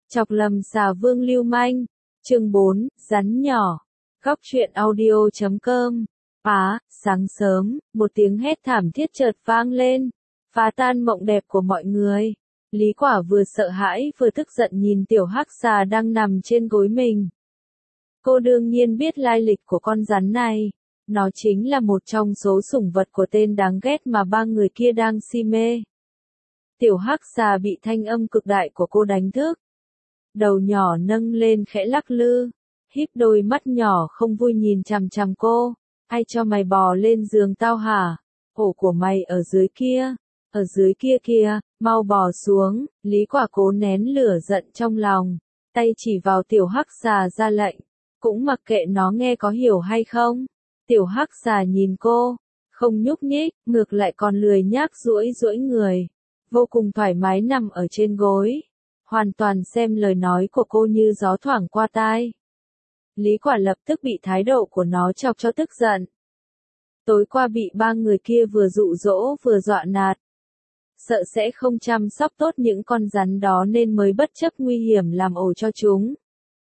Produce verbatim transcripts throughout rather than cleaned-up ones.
Chọc lầm xà vương lưu manh. Chương bốn, rắn nhỏ. Góc truyện audio chấm com. Á, sáng sớm, một tiếng hét thảm thiết chợt vang lên, phá tan mộng đẹp của mọi người. Lý Quả vừa sợ hãi vừa tức giận nhìn tiểu hắc xà đang nằm trên gối mình. Cô đương nhiên biết lai lịch của con rắn này. Nó chính là một trong số sủng vật của tên đáng ghét mà ba người kia đang si mê. Tiểu hắc xà bị thanh âm cực đại của cô đánh thức. Đầu nhỏ nâng lên khẽ lắc lư, híp đôi mắt nhỏ không vui nhìn chằm chằm cô. Ai cho mày bò lên giường tao hả? Ổ của mày ở dưới kia, ở dưới kia kìa, mau bò xuống. Lý Quả cố nén lửa giận trong lòng, tay chỉ vào tiểu hắc xà ra lệnh, cũng mặc kệ nó nghe có hiểu hay không. Tiểu hắc xà nhìn cô, không nhúc nhích, ngược lại còn lười nhác duỗi duỗi người, vô cùng thoải mái nằm ở trên gối, hoàn toàn xem lời nói của cô như gió thoảng qua tai. Lý Quả lập tức bị thái độ của nó chọc cho tức giận. Tối qua bị ba người kia vừa dụ dỗ vừa dọa nạt, sợ sẽ không chăm sóc tốt những con rắn đó nên mới bất chấp nguy hiểm làm ổ cho chúng.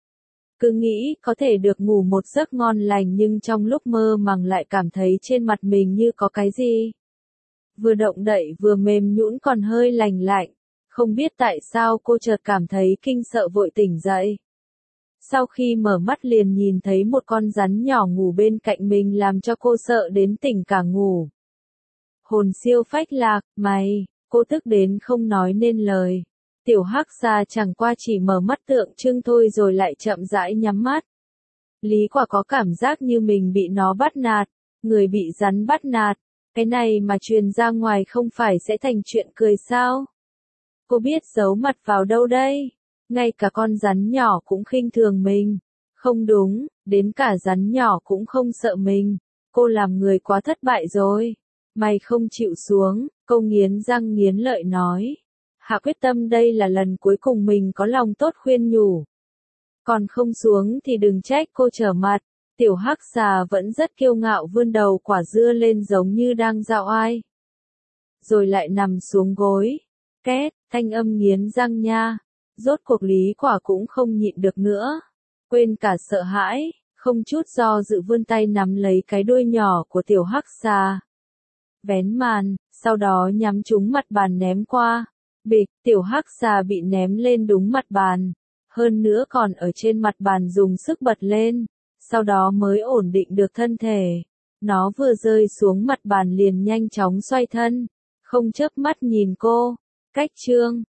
Cứ nghĩ có thể được ngủ một giấc ngon lành nhưng trong lúc mơ màng lại cảm thấy trên mặt mình như có cái gì vừa động đậy vừa mềm nhũn còn hơi lành lạnh. Không biết tại sao cô chợt cảm thấy kinh sợ vội tỉnh dậy. Sau khi mở mắt liền nhìn thấy một con rắn nhỏ ngủ bên cạnh mình làm cho cô sợ đến tỉnh cả ngủ. Hồn siêu phách lạc, mày, cô tức đến không nói nên lời. Tiểu hắc xà chẳng qua chỉ mở mắt tượng trưng thôi rồi lại chậm rãi nhắm mắt. Lý Quả có cảm giác như mình bị nó bắt nạt, người bị rắn bắt nạt, cái này mà truyền ra ngoài không phải sẽ thành chuyện cười sao? Cô biết giấu mặt vào đâu đây? Ngay cả con rắn nhỏ cũng khinh thường mình. Không đúng, đến cả rắn nhỏ cũng không sợ mình. Cô làm người quá thất bại rồi. Mày không chịu xuống, cô nghiến răng nghiến lợi nói. Hạ quyết tâm đây là lần cuối cùng mình có lòng tốt khuyên nhủ. Còn không xuống thì đừng trách cô trở mặt. Tiểu hắc xà vẫn rất kiêu ngạo vươn đầu quả dưa lên giống như đang dạo ai. Rồi lại nằm xuống gối. Két, thanh âm nghiến răng nha. Rốt cuộc Lý Quả cũng không nhịn được nữa. Quên cả sợ hãi, không chút do dự vươn tay nắm lấy cái đuôi nhỏ của tiểu hắc xà. Vén màn, sau đó nhắm trúng mặt bàn ném qua. Bịch, tiểu hắc xà bị ném lên đúng mặt bàn. Hơn nữa còn ở trên mặt bàn dùng sức bật lên. Sau đó mới ổn định được thân thể. Nó vừa rơi xuống mặt bàn liền nhanh chóng xoay thân. Không chớp mắt nhìn cô. Cách chương.